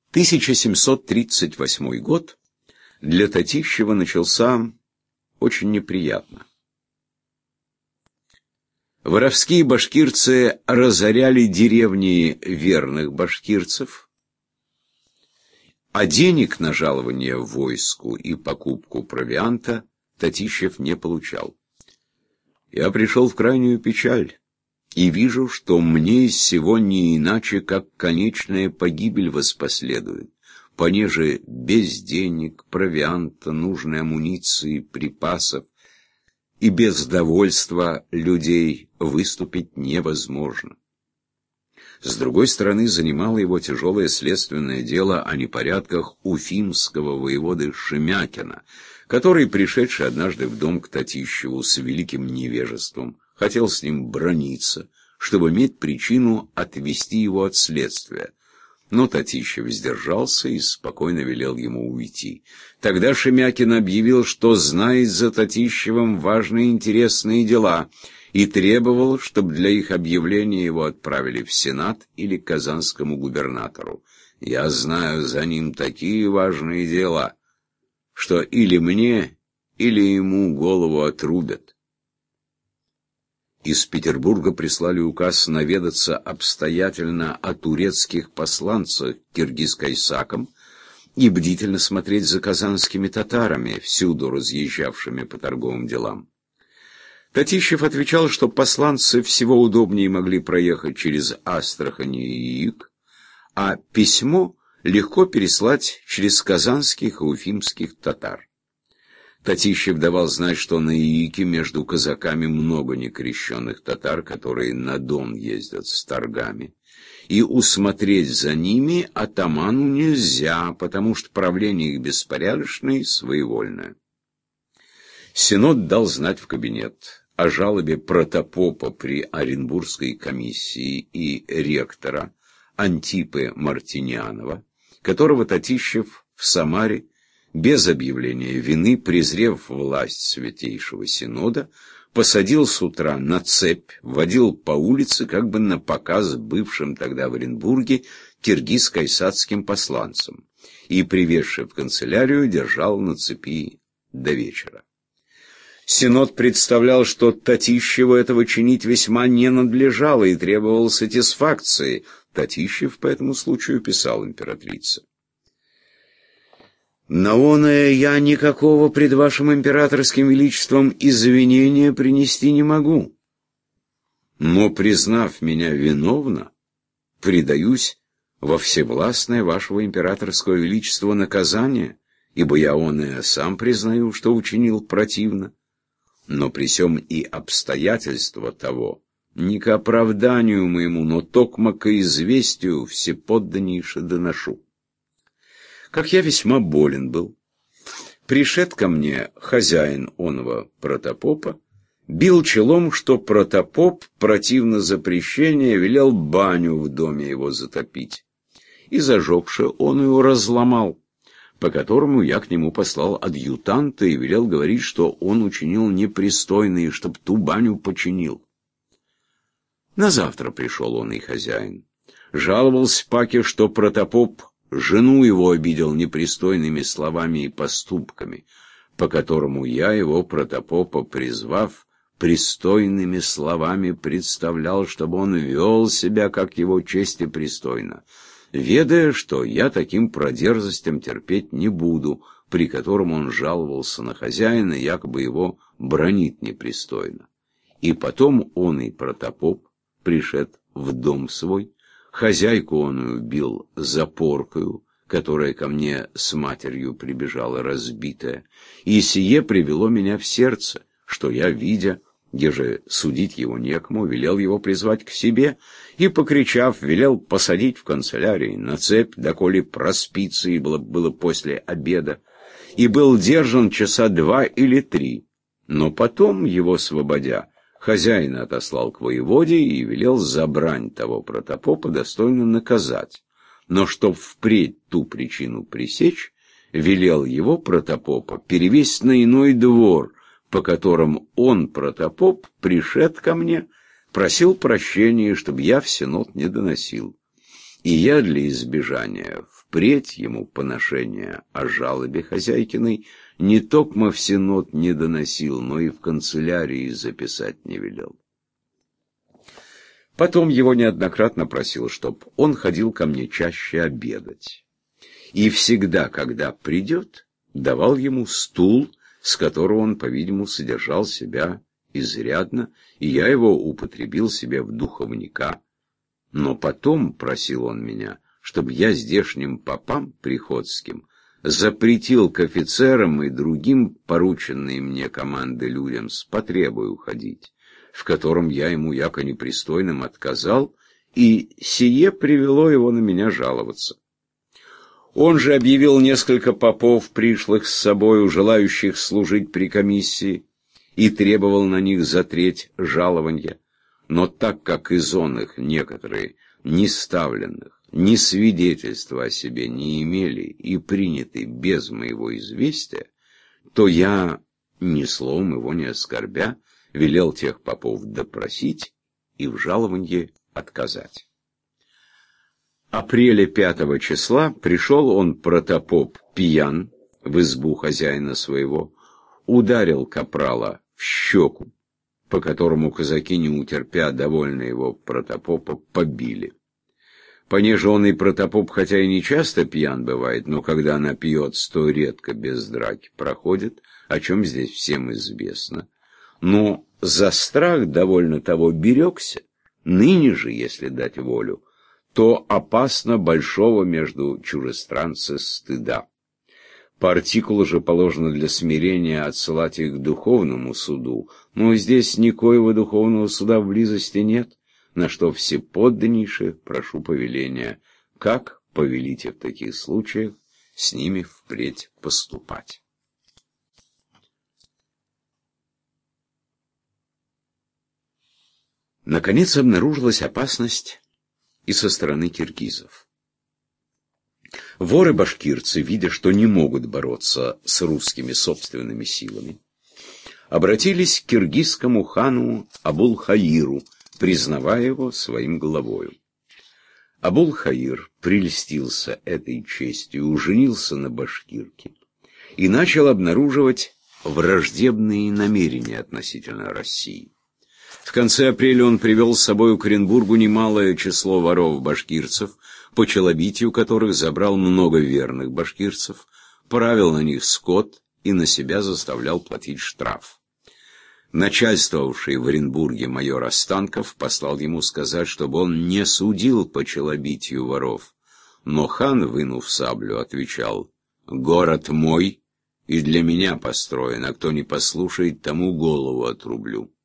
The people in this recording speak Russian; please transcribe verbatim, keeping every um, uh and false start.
тысяча семьсот тридцать восьмой год для Татищева начался очень неприятно. Воровские башкирцы разоряли деревни верных башкирцев, а денег на жалование войску и покупку провианта Татищев не получал. Я пришел в крайнюю печаль и вижу, что мне из всего не иначе, как конечная погибель воспоследует, понеже без денег, провианта, нужной амуниции, припасов и без довольства людей выступить невозможно. С другой стороны, занимало его тяжелое следственное дело о непорядках уфимского воеводы Шемякина, который, пришедший однажды в дом к Татищеву с великим невежеством, хотел с ним браниться, чтобы иметь причину отвести его от следствия. Но Татищев сдержался и спокойно велел ему уйти. Тогда Шемякин объявил, что знает за Татищевым важные интересные дела, и требовал, чтобы для их объявления его отправили в Сенат или к казанскому губернатору. Я знаю за ним такие важные дела, что или мне, или ему голову отрубят. Из Петербурга прислали указ наведаться обстоятельно о турецких посланцах Киргиз-Кайсаком и бдительно смотреть за казанскими татарами, всюду разъезжавшими по торговым делам. Татищев отвечал, что посланцы всего удобнее могли проехать через Астрахань и Яик, а письмо легко переслать через казанских и уфимских татар. Татищев давал знать, что на Яике между казаками много некрещенных татар, которые на Дон ездят с торгами, и усмотреть за ними атаману нельзя, потому что правление их беспорядочное и своевольное. Синод дал знать в кабинет о жалобе протопопа при Оренбургской комиссии и ректора Антипы Мартинянова, которого Татищев в Самаре без объявления вины, презрев власть Святейшего Синода, посадил с утра на цепь, водил по улице как бы на показ бывшим тогда в Оренбурге киргиз-кайсацким посланцам и, привезши в канцелярию, держал на цепи до вечера. Синод представлял, что Татищеву этого чинить весьма не надлежало и требовал сатисфакции. Татищев по этому случаю писал императрице: «На оное я никакого пред вашим императорским величеством извинения принести не могу, но, признав меня виновна, предаюсь во всевластное вашего императорского величества наказание, ибо я оное сам признаю, что учинил противно. Но при сём и обстоятельства того не к оправданию моему, но токмо ко известию всеподданнейше доношу. Как я весьма болен был, пришед ко мне хозяин оного протопопа, бил челом, что протопоп, противно запрещения, велел баню в доме его затопить, и, зажегши, он его разломал, по которому я к нему послал адъютанта и велел говорить, что он учинил непристойно, и чтоб ту баню починил. На завтра пришел он и хозяин. Жаловался паке, что протопоп жену его обидел непристойными словами и поступками, по которому я его, протопопа, призвав, пристойными словами представлял, чтобы он вел себя, как его чести пристойно, ведая, что я таким продерзостям терпеть не буду, при котором он жаловался на хозяина, якобы его бранит непристойно. И потом он и протопоп пришед в дом свой, хозяйку он убил запоркою, которая ко мне с матерью прибежала разбитая, и сие привело меня в сердце, что я, видя, еже судить его некому, велел его призвать к себе и, покричав, велел посадить в канцелярии на цепь, доколе проспится, и было, было после обеда, и был держан часа два или три, но потом, его освободя, хозяина отослал к воеводе и велел за брань того протопопа достойно наказать, но чтоб впредь ту причину пресечь, велел его, протопопа, перевесить на иной двор, по которым он, протопоп, пришед ко мне, просил прощения, чтобы я в синод не доносил. И я для избежания впредь ему поношения о жалобе хозяйкиной не токмо в сенат не доносил, но и в канцелярии записать не велел. Потом его неоднократно просил, чтоб он ходил ко мне чаще обедать. И всегда, когда придет, давал ему стул, с которого он, по-видимому, содержал себя изрядно, и я его употребил себе в духовника. Но потом просил он меня, чтобы я здешним попам приходским запретил к офицерам и другим порученные мне команды людям с потребой уходить, в котором я ему яко непристойным отказал, и сие привело его на меня жаловаться. Он же объявил несколько попов, пришлых с собою, желающих служить при комиссии, и требовал на них за треть жалованья. Но так как из он их некоторые ни ставленных, ни свидетельства о себе не имели и приняты без моего известия, то я, ни словом его не оскорбя, велел тех попов допросить и в жалованье отказать. Апреля пятого числа пришел он, протопоп, пьян, в избу хозяина своего, ударил капрала в щеку, по которому казаки, не утерпя, довольно его протопопа, побили. Понеже он и протопоп, хотя и не часто пьян бывает, но когда она пьется, то редко без драки проходит, о чем здесь всем известно. Но за страх довольно того берегся, ныне же, если дать волю, то опасно большого между чужестранцы стыда. По артикулу же положено для смирения отсылать их к духовному суду, но здесь никоего духовного суда вблизости нет, на что всеподданнейше прошу повеления, как повелите в таких случаях с ними впредь поступать. Наконец обнаружилась опасность и со стороны киргизов. Воры-башкирцы, видя, что не могут бороться с русскими собственными силами, обратились к киргизскому хану Абул-Хаиру, признавая его своим главою. Абул-Хаир прельстился этой честью, женился на башкирке и начал обнаруживать враждебные намерения относительно России. В конце апреля он привел с собой к Оренбургу немалое число воров-башкирцев, по челобитию которых забрал много верных башкирцев, правил на них скот и на себя заставлял платить штраф. Начальствовавший в Оренбурге майор Останков послал ему сказать, чтобы он не судил по челобитию воров. Но хан, вынув саблю, отвечал: «Город мой и для меня построен, а кто не послушает, тому голову отрублю».